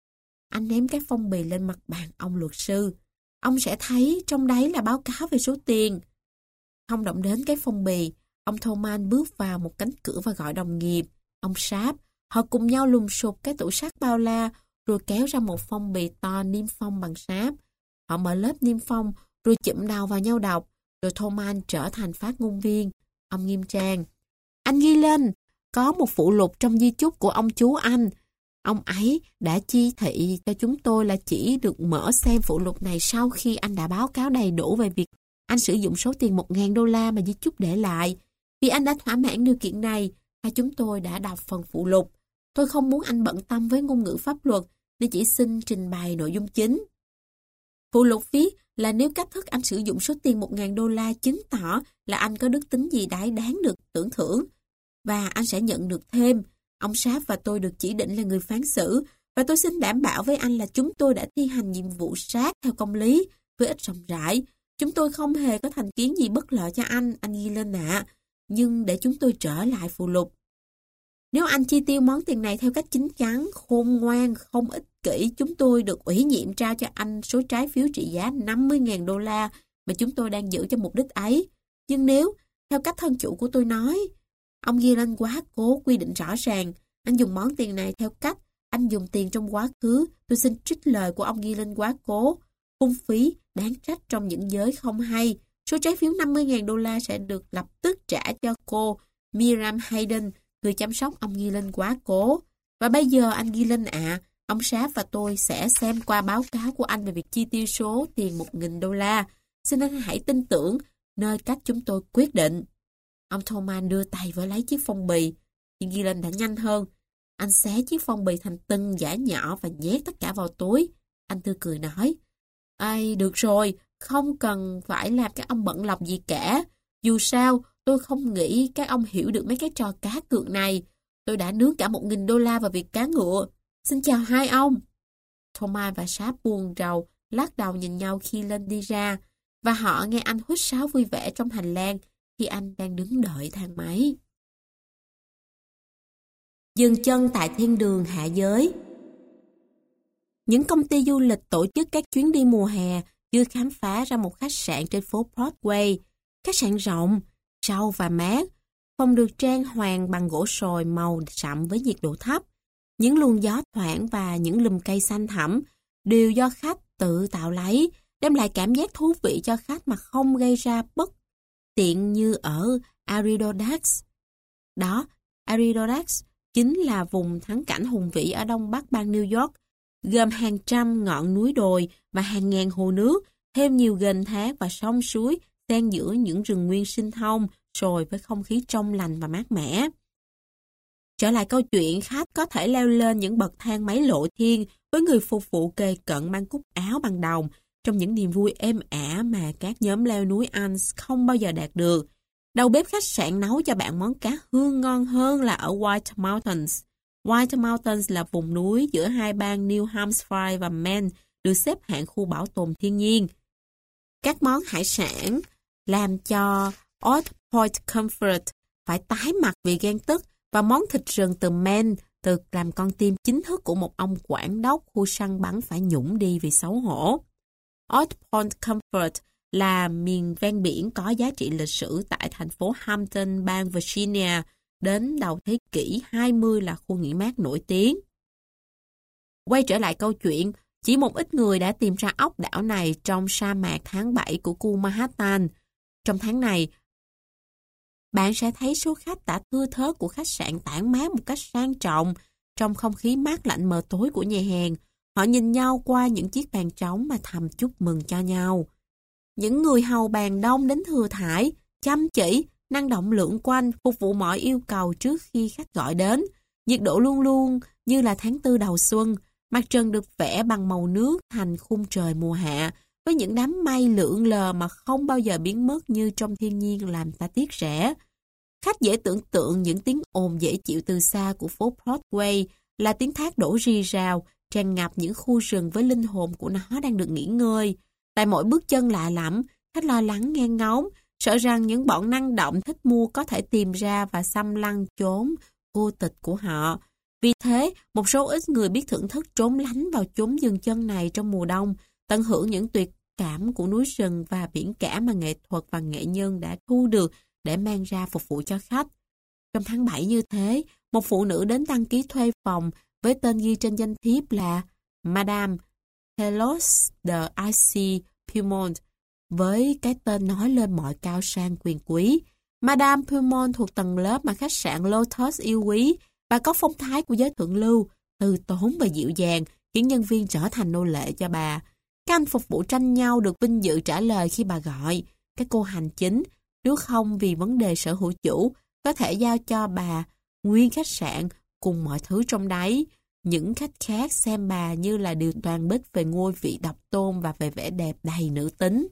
Speaker 1: Anh ném cái phong bì lên mặt bàn ông luật sư. Ông sẽ thấy trong đấy là báo cáo về số tiền. Không động đến cái phong bì, ông Thomas bước vào một cánh cửa và gọi đồng nghiệp, ông Sharp. Họ cùng nhau lùng sục cái tủ sắt bao la, rồi kéo ra một phong bì to niêm phong bằng sáp. Họ mở lớp niêm phong, rồi chụm đầu vào nhau đọc, rồi Thomas trở thành phát ngôn viên. Ông nghiêm trang. Anh ghi lên, có một phụ lục trong di chúc của ông chú anh. Ông ấy đã chi thị cho chúng tôi là chỉ được mở xem phụ lục này sau khi anh đã báo cáo đầy đủ về việc anh sử dụng số tiền một nghìn đô la mà di chúc để lại. Vì anh đã thỏa mãn điều kiện này, và chúng tôi đã đọc phần phụ lục. Tôi không muốn anh bận tâm với ngôn ngữ pháp luật, nên chỉ xin trình bày nội dung chính. Phụ lục viết là nếu cách thức anh sử dụng số tiền một nghìn đô la chứng tỏ là anh có đức tính gì đấy đáng được tưởng thưởng, và anh sẽ nhận được thêm. Ông Sharp và tôi được chỉ định là người phán xử, và tôi xin đảm bảo với anh là chúng tôi đã thi hành nhiệm vụ sát theo công lý, với ích rộng rãi. Chúng tôi không hề có thành kiến gì bất lợi cho anh, anh ghi lên ạ. Nhưng để chúng tôi trở lại phụ lục. Nếu anh chi tiêu món tiền này theo cách chính chắn, khôn ngoan, không ích kỷ, chúng tôi được ủy nhiệm trao cho anh số trái phiếu trị giá năm mươi nghìn đô la mà chúng tôi đang giữ cho mục đích ấy. Nhưng nếu, theo cách thân chủ của tôi nói, ông ghi lên quá cố quy định rõ ràng, anh dùng món tiền này theo cách anh dùng tiền trong quá khứ, tôi xin trích lời của ông ghi lên quá cố. Phung phí, đáng trách trong những giới không hay. Số trái phiếu năm mươi nghìn đô la sẽ được lập tức trả cho cô Miriam Hayden, người chăm sóc ông ghi lên quá cố. Và bây giờ anh ghi lên ạ, ông Sharp và tôi sẽ xem qua báo cáo của anh về việc chi tiêu số tiền một nghìn đô la. Xin anh hãy tin tưởng nơi cách chúng tôi quyết định. Ông Thomas đưa tay với lấy chiếc phong bì, nhưng ghi lên đã nhanh hơn. Anh xé chiếc phong bì thành từng dải nhỏ và nhét tất cả vào túi. Anh tươi cười nói, ai được rồi, không cần phải làm các ông bận lòng gì cả. Dù sao, tôi không nghĩ các ông hiểu được mấy cái trò cá cược này. Tôi đã nướng cả một nghìn đô la vào việc cá ngựa. Xin chào hai ông. Thomas và Sharp buồn rầu, lắc đầu nhìn nhau khi lên đi ra, và họ nghe anh huýt sáo vui vẻ trong hành lang khi anh đang đứng đợi thang máy. Dừng chân tại thiên đường hạ giới. Những công ty du lịch tổ chức các chuyến đi mùa hè chưa khám phá ra một khách sạn trên phố Broadway. Khách sạn rộng, sâu và mát, phòng được trang hoàng bằng gỗ sồi màu sậm với nhiệt độ thấp. Những luồng gió thoảng và những lùm cây xanh thẳm đều do khách tự tạo lấy, đem lại cảm giác thú vị cho khách mà không gây ra bất tiện như ở Adirondacks. Đó, Adirondacks chính là vùng thắng cảnh hùng vĩ ở đông bắc bang New York, gồm hàng trăm ngọn núi đồi và hàng ngàn hồ nước, thêm nhiều ghềnh thác và sông suối, xen giữa những rừng nguyên sinh thông, sồi với không khí trong lành và mát mẻ. Trở lại câu chuyện, khách có thể leo lên những bậc thang máy lộ thiên với người phục vụ kề cận mang cúc áo bằng đồng, trong những niềm vui êm ả mà các nhóm leo núi Alps không bao giờ đạt được. Đầu bếp khách sạn nấu cho bạn món cá hương ngon hơn là ở White Mountains. White Mountains là vùng núi giữa hai bang New Hampshire và Maine, được xếp hạng khu bảo tồn thiên nhiên. Các món hải sản làm cho Old Point Comfort phải tái mặt vì ghen tức, và món thịt rừng từ Maine từ làm con tim chính thức của một ông quản đốc khu săn bắn phải nhũng đi vì xấu hổ. Old Point Comfort là miền ven biển có giá trị lịch sử tại thành phố Hampton, bang Virginia. Đến đầu thế kỷ hai mươi là khu nghỉ mát nổi tiếng. Quay trở lại câu chuyện, chỉ một ít người đã tìm ra ốc đảo này trong sa mạc tháng bảy của khu Manhattan. Trong tháng này, bạn sẽ thấy số khách đã thưa thớt của khách sạn tản mát một cách sang trọng trong không khí mát lạnh mờ tối của nhà hàng. Họ nhìn nhau qua những chiếc bàn trống mà thầm chúc mừng cho nhau. Những người hầu bàn đông đến thừa thãi, chăm chỉ, năng động lượn quanh, phục vụ mọi yêu cầu trước khi khách gọi đến. Nhiệt độ luôn luôn như là tháng tư đầu xuân, mặt trăng được vẽ bằng màu nước thành khung trời mùa hạ, với những đám mây lượn lờ mà không bao giờ biến mất như trong thiên nhiên làm ta tiếc rẻ. Khách dễ tưởng tượng những tiếng ồn dễ chịu từ xa của phố Broadway là tiếng thác đổ rì rào, tràn ngập những khu rừng với linh hồn của nó đang được nghỉ ngơi. Tại mỗi bước chân lạ lẫm, khách lo lắng nghe ngóng, sợ rằng những bọn năng động thích mua có thể tìm ra và xâm lăng chốn vô tịch của họ. Vì thế, một số ít người biết thưởng thức trốn lánh vào chốn dừng chân này trong mùa đông, tận hưởng những tuyệt cảm của núi rừng và biển cả mà nghệ thuật và nghệ nhân đã thu được để mang ra phục vụ cho khách. Trong tháng bảy như thế, một phụ nữ đến đăng ký thuê phòng với tên ghi trên danh thiếp là Madame Telos de Icy Pumont, với cái tên nói lên mọi cao sang quyền quý. Madame Pumont thuộc tầng lớp mà khách sạn Lotus yêu quý và có phong thái của giới thượng lưu, từ tốn và dịu dàng, khiến nhân viên trở thành nô lệ cho bà. Các anh phục vụ tranh nhau được vinh dự trả lời khi bà gọi. Các cô hành chính, nếu không vì vấn đề sở hữu chủ, có thể giao cho bà nguyên khách sạn cùng mọi thứ trong đấy. Những khách khác xem bà như là điều toàn bích về ngôi vị độc tôn và về vẻ đẹp đầy nữ tính.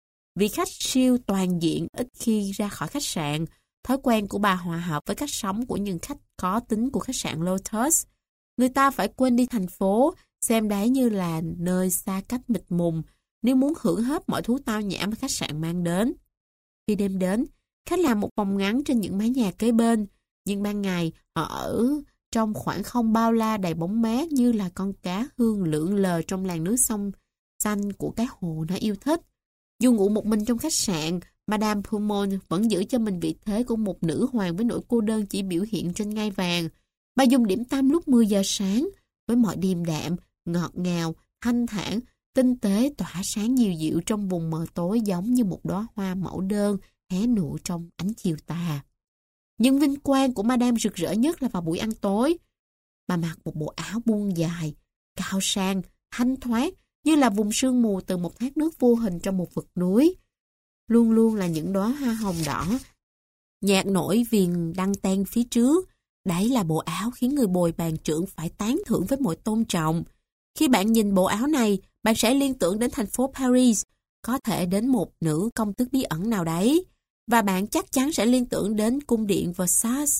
Speaker 1: Vị khách siêu toàn diện ít khi ra khỏi khách sạn, thói quen của bà hòa hợp với cách sống của những khách có tính của khách sạn Lotus. Người ta phải quên đi thành phố, xem đấy như là nơi xa cách mịt mùng, nếu muốn hưởng hết mọi thú tao nhã mà khách sạn mang đến. Khi đêm đến, khách làm một vòng ngắn trên những mái nhà kế bên, nhưng ban ngày họ ở trong khoảng không bao la đầy bóng mát như là con cá hương lượn lờ trong làn nước sông xanh của cái hồ nó yêu thích. Dù ngủ một mình trong khách sạn, Madame Pumont vẫn giữ cho mình vị thế của một nữ hoàng với nỗi cô đơn chỉ biểu hiện trên ngai vàng. Bà dùng điểm tâm lúc mười giờ sáng, với mọi điềm đạm, ngọt ngào, thanh thản, tinh tế tỏa sáng dịu dịu trong vùng mờ tối giống như một đóa hoa mẫu đơn hé nụ trong ánh chiều tà. Nhưng vinh quang của Madame rực rỡ nhất là vào buổi ăn tối. Bà mặc một bộ áo buông dài, cao sang, thanh thoát, như là vùng sương mù từ một thác nước vô hình trong một vực núi. Luôn luôn là những đóa hoa hồng đỏ, nhạt nổi viền đăng ten phía trước. Đấy là bộ áo khiến người bồi bàn trưởng phải tán thưởng với mọi tôn trọng. Khi bạn nhìn bộ áo này, bạn sẽ liên tưởng đến thành phố Paris, có thể đến một nữ công tước bí ẩn nào đấy, và bạn chắc chắn sẽ liên tưởng đến cung điện Versailles.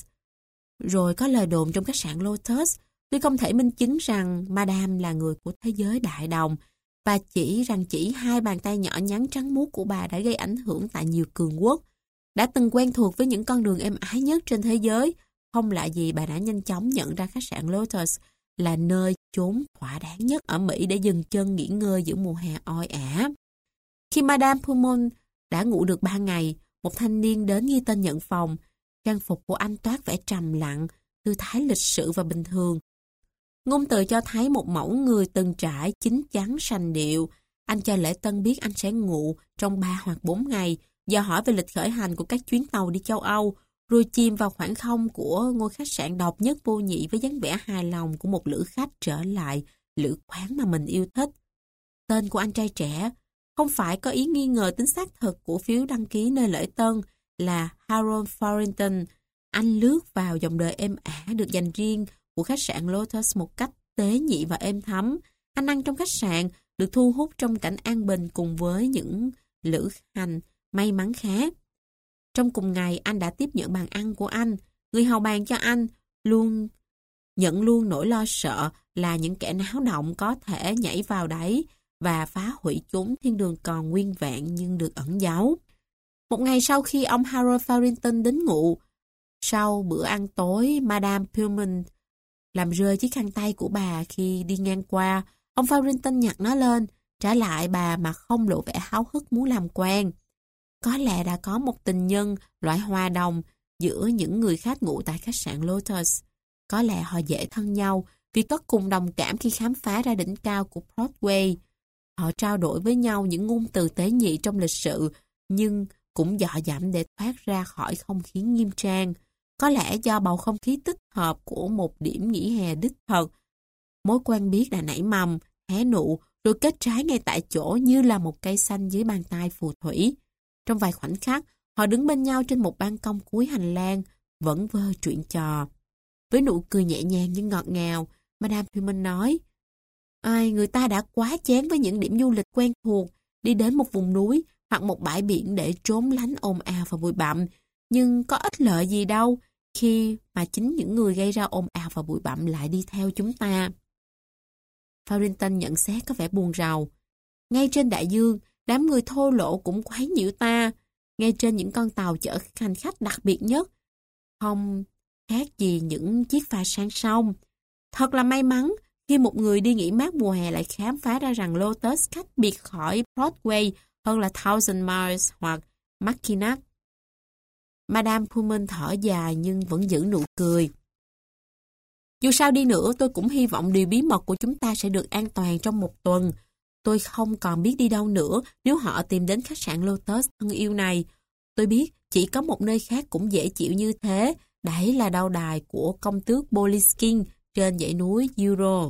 Speaker 1: Rồi có lời đồn trong khách sạn Lotus, tuy không thể minh chứng rằng Madame là người của thế giới đại đồng, và chỉ rằng chỉ hai bàn tay nhỏ nhắn trắng muốt của bà đã gây ảnh hưởng tại nhiều cường quốc, đã từng quen thuộc với những con đường êm ái nhất trên thế giới. Không lạ gì bà đã nhanh chóng nhận ra khách sạn Lotus là nơi chốn thỏa đáng nhất ở Mỹ để dừng chân nghỉ ngơi giữa mùa hè oi ả. Khi Madame Pumont đã ngủ được ba ngày, một thanh niên đến ghi tên nhận phòng. Trang phục của anh toát vẻ trầm lặng, tư thái lịch sự và bình thường. Ngôn từ cho thấy một mẫu người từng trải, chín chắn, sành điệu. Anh cho lễ tân biết anh sẽ ngủ trong ba hoặc bốn ngày, dò hỏi về lịch khởi hành của các chuyến tàu đi châu Âu, rồi chìm vào khoảng không của ngôi khách sạn độc nhất vô nhị với dáng vẻ hài lòng của một lữ khách trở lại lữ quán mà mình yêu thích. Tên của anh trai trẻ không phải có ý nghi ngờ tính xác thực của phiếu đăng ký nơi lễ tân là Harold Farrington. Anh lướt vào dòng đời êm ả được dành riêng của khách sạn Lotus một cách tế nhị và êm thấm. Anh ăn trong khách sạn, được thu hút trong cảnh an bình cùng với những lữ hành may mắn khác. Trong cùng ngày, anh đã tiếp nhận bàn ăn của anh. Người hầu bàn cho anh luôn nhận luôn nỗi lo sợ là những kẻ náo động có thể nhảy vào đấy và phá hủy chốn thiên đường còn nguyên vẹn nhưng được ẩn giấu. Một ngày sau khi ông Harold Farrington đến ngủ, sau bữa ăn tối, Madame Pumont làm rơi chiếc khăn tay của bà khi đi ngang qua. Ông Farrington nhặt nó lên, trả lại bà mà không lộ vẻ háo hức muốn làm quen. Có lẽ đã có một tình nhân loại hòa đồng giữa những người khách ngủ tại khách sạn Lotus. Có lẽ họ dễ thân nhau vì có cùng đồng cảm khi khám phá ra đỉnh cao của Broadway. Họ trao đổi với nhau những ngôn từ tế nhị trong lịch sự, nhưng cũng dọ dẫm để thoát ra khỏi không khí nghiêm trang. Có lẽ do bầu không khí tích hợp của một điểm nghỉ hè đích thực, mối quen biết đã nảy mầm, hé nụ, rồi kết trái ngay tại chỗ như là một cây xanh dưới bàn tay phù thủy. Trong vài khoảnh khắc, họ đứng bên nhau trên một ban công cuối hành lang, vẫn vơ chuyện trò. Với nụ cười nhẹ nhàng nhưng ngọt ngào, Madame Pumont nói, ai người ta đã quá chán với những điểm du lịch quen thuộc, đi đến một vùng núi hoặc một bãi biển để trốn lánh ồn ào và bụi bặm, nhưng có ích lợi gì đâu. khi mà chính những người gây ra ồn ào và bụi bặm lại đi theo chúng ta. Farrington nhận xét có vẻ buồn rầu. Ngay trên đại dương, đám người thô lỗ cũng quấy nhiễu ta. Ngay trên những con tàu chở hành khách đặc biệt nhất, không khác gì những chiếc phà sang sông. Thật là may mắn khi một người đi nghỉ mát mùa hè lại khám phá ra rằng Lotus cách biệt khỏi Broadway hơn là Thousand Miles hoặc Mackinac. Madame Pullman thở dài nhưng vẫn giữ nụ cười. Dù sao đi nữa, tôi cũng hy vọng điều bí mật của chúng ta sẽ được an toàn trong một tuần. Tôi không còn biết đi đâu nữa nếu họ tìm đến khách sạn Lotus thân yêu này. Tôi biết chỉ có một nơi khác cũng dễ chịu như thế, đấy là lâu đài của công tước Poliskin trên dãy núi Euro.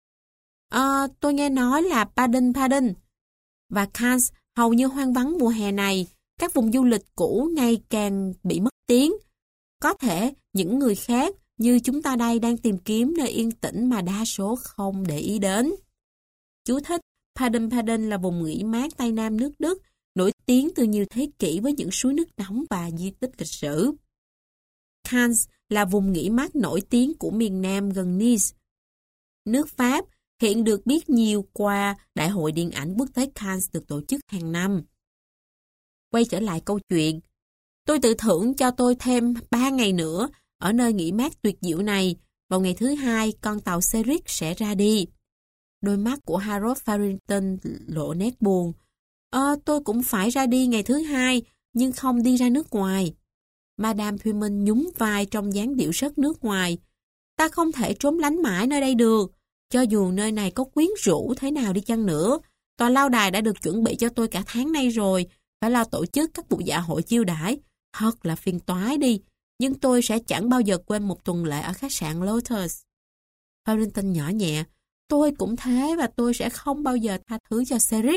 Speaker 1: À, tôi nghe nói là Baden-Baden và Cannes hầu như hoang vắng mùa hè này. Các vùng du lịch cũ ngày càng bị mất tiếng. Có thể những người khác như chúng ta đây đang tìm kiếm nơi yên tĩnh mà đa số không để ý đến. Chú thích: Baden-Baden là vùng nghỉ mát Tây Nam nước Đức, nổi tiếng từ nhiều thế kỷ với những suối nước nóng và di tích lịch sử. Cannes là vùng nghỉ mát nổi tiếng của miền Nam gần Nice. Nước Pháp hiện được biết nhiều qua Đại hội Điện ảnh quốc tế Cannes được tổ chức hàng năm. Quay trở lại câu chuyện, tôi tự thưởng cho tôi thêm ba ngày nữa ở nơi nghỉ mát tuyệt diệu này. Vào ngày thứ hai, con tàu Cedric sẽ ra đi. Đôi mắt của Harold Farrington lộ nét buồn. Ờ, tôi cũng phải ra đi ngày thứ hai, nhưng không đi ra nước ngoài. Madame Pullman nhún vai trong dáng điệu rất nước ngoài. Ta không thể trốn lánh mãi nơi đây được. Cho dù nơi này có quyến rũ thế nào đi chăng nữa, tòa lâu đài đã được chuẩn bị cho tôi cả tháng nay rồi. Phải lo tổ chức các buổi dạ hội chiêu đãi. Thật là phiền toái đi. Nhưng tôi sẽ chẳng bao giờ quên một tuần lễ ở khách sạn Lotus. Farrington nhỏ nhẹ. Tôi cũng thế và tôi sẽ không bao giờ tha thứ cho Cedric.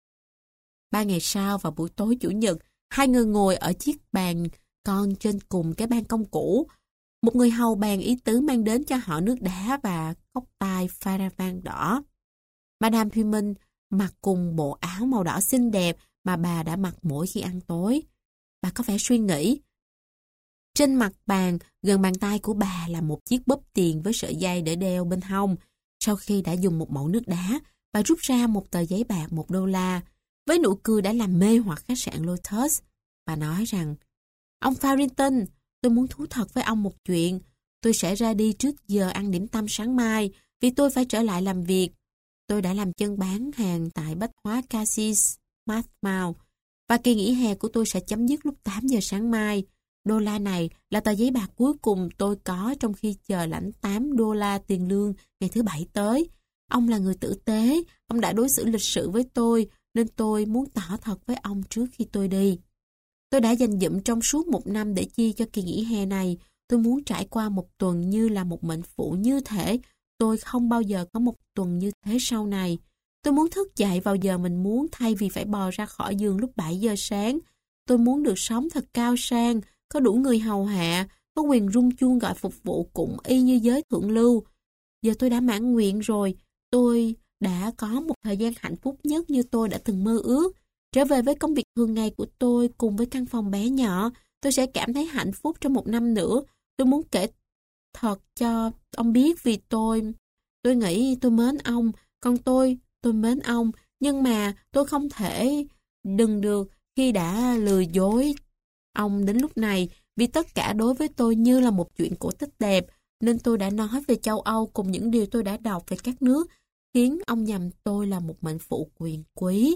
Speaker 1: Ba ngày sau vào buổi tối Chủ nhật, hai người ngồi ở chiếc bàn con trên cùng cái ban công cũ. Một người hầu bàn ý tứ mang đến cho họ nước đá và cốc tai pha vang đỏ. Madame Pullman mặc cùng bộ áo màu đỏ xinh đẹp mà bà đã mặc mỗi khi ăn tối. Bà có vẻ suy nghĩ. Trên mặt bàn, gần bàn tay của bà là một chiếc bóp tiền với sợi dây để đeo bên hông. Sau khi đã dùng một mẫu nước đá, bà rút ra một tờ giấy bạc một đô la. Với nụ cười đã làm mê hoặc khách sạn Lotus, bà nói rằng, ông Farrington, tôi muốn thú thật với ông một chuyện. Tôi sẽ ra đi trước giờ ăn điểm tâm sáng mai vì tôi phải trở lại làm việc. Tôi đã làm chân bán hàng tại bách hóa Cassis, Mouth và kỳ nghỉ hè của tôi sẽ chấm dứt lúc tám giờ sáng mai. Đô la này là tờ giấy bạc cuối cùng tôi có trong khi chờ lãnh tám đô la tiền lương ngày thứ bảy tới. Ông là người tử tế, ông đã đối xử lịch sự với tôi, nên tôi muốn tỏ thật với ông trước khi tôi đi. Tôi đã dành dụm trong suốt một năm để chi cho kỳ nghỉ hè này. Tôi muốn trải qua một tuần như là một mệnh phụ như thể tôi không bao giờ có một tuần như thế sau này. Tôi muốn thức dậy vào giờ mình muốn thay vì phải bò ra khỏi giường lúc bảy giờ sáng. Tôi muốn được sống thật cao sang, có đủ người hầu hạ, có quyền rung chuông gọi phục vụ cũng y như giới thượng lưu. Giờ tôi đã mãn nguyện rồi, tôi đã có một thời gian hạnh phúc nhất như tôi đã từng mơ ước. Trở về với công việc thường ngày của tôi cùng với căn phòng bé nhỏ, tôi sẽ cảm thấy hạnh phúc trong một năm nữa. Tôi muốn kể thật cho ông biết vì tôi, tôi nghĩ tôi mến ông, còn tôi, tôi mến ông, nhưng mà tôi không thể đừng được khi đã lừa dối ông đến lúc này, vì tất cả đối với tôi như là một chuyện cổ tích đẹp, nên tôi đã nói về châu Âu cùng những điều tôi đã đọc về các nước, khiến ông nhầm tôi là một mệnh phụ quyền quý.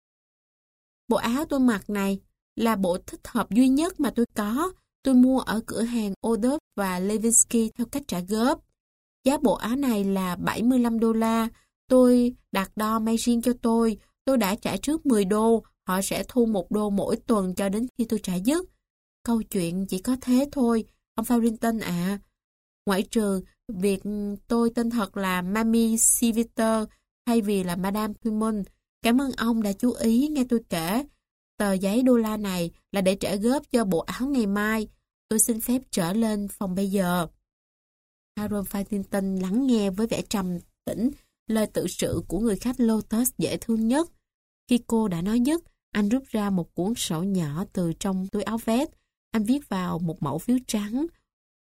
Speaker 1: Bộ áo tôi mặc này là bộ thích hợp duy nhất mà tôi có. Tôi mua ở cửa hàng Odov và Levinsky theo cách trả góp. Giá bộ áo này là bảy mươi lăm đô la. Tôi đặt đo may riêng cho tôi. Tôi đã trả trước mười đô. Họ sẽ thu một đô mỗi tuần cho đến khi tôi trả dứt. Câu chuyện chỉ có thế thôi, ông Farrington ạ. À. Ngoại trừ việc tôi tên thật là Mamie Siviter thay vì là Madame Pullman. Cảm ơn ông đã chú ý nghe tôi kể. Tờ giấy đô la này là để trả góp cho bộ áo ngày mai. Tôi xin phép trở lên phòng bây giờ. Harold Farrington lắng nghe với vẻ trầm tĩnh lời tự sự của người khách Lotus dễ thương nhất. Khi cô đã nói dứt, anh rút ra một cuốn sổ nhỏ từ trong túi áo vest. Anh viết vào một mẩu phiếu trắng.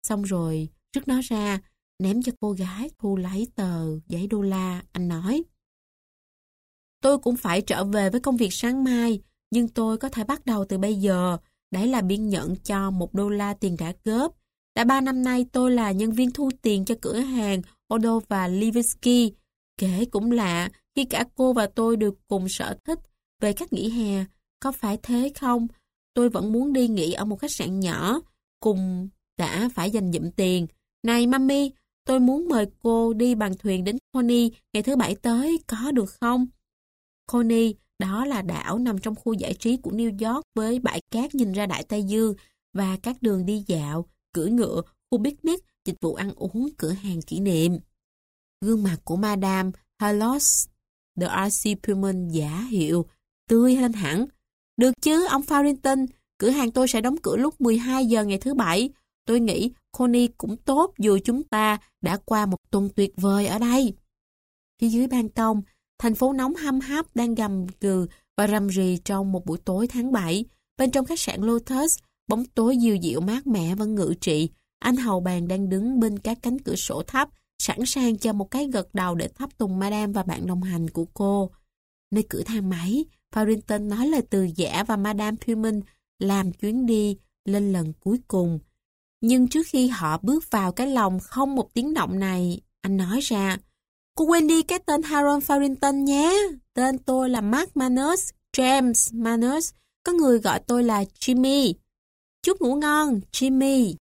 Speaker 1: xong rồi rứt nó ra, ném cho cô gái thu lấy tờ giấy đô la. Anh nói, tôi cũng phải trở về với công việc sáng mai, nhưng tôi có thể bắt đầu từ bây giờ. Đấy là biên nhận cho một đô la tiền trả góp. Đã ba năm nay tôi là nhân viên thu tiền cho cửa hàng Odo và Levinsky. Kể cũng lạ khi cả cô và tôi đều cùng sở thích về cách nghỉ hè. Có phải thế không? Tôi vẫn muốn đi nghỉ ở một khách sạn nhỏ, cùng đã phải dành dụm tiền. Này mami, tôi muốn mời cô đi bằng thuyền đến Coney ngày thứ bảy tới, có được không? Coney, đó là đảo nằm trong khu giải trí của New York với bãi cát nhìn ra Đại Tây Dương và các đường đi dạo, cưỡi ngựa, khu picnic, dịch vụ ăn uống, cửa hàng kỷ niệm. Gương mặt của Madame Harlos de Arcy Pullman giả hiệu, tươi lên hẳn. Được chứ, ông Farrington, cửa hàng tôi sẽ đóng cửa lúc mười hai giờ ngày thứ bảy. Tôi nghĩ Coney cũng tốt dù chúng ta đã qua một tuần tuyệt vời ở đây. Phía dưới ban công, thành phố nóng hăm hắp đang gầm gừ và rầm rì trong một buổi tối tháng bảy. Bên trong khách sạn Lotus, bóng tối dịu dịu mát mẻ vẫn ngự trị. Anh hầu bàn đang đứng bên các cánh cửa sổ thấp, sẵn sàng cho một cái gật đầu để thắp tùng Madame và bạn đồng hành của cô. Nơi cửa thang máy, Farrington nói lời từ giã và Madame Pullman làm chuyến đi lên lần cuối cùng. Nhưng trước khi họ bước vào cái lòng không một tiếng động này, anh nói ra, cô quên đi cái tên Harold Farrington nhé. Tên tôi là Mark Manners, James Manners. Có người gọi tôi là Jimmy. Chúc ngủ ngon, Jimmy.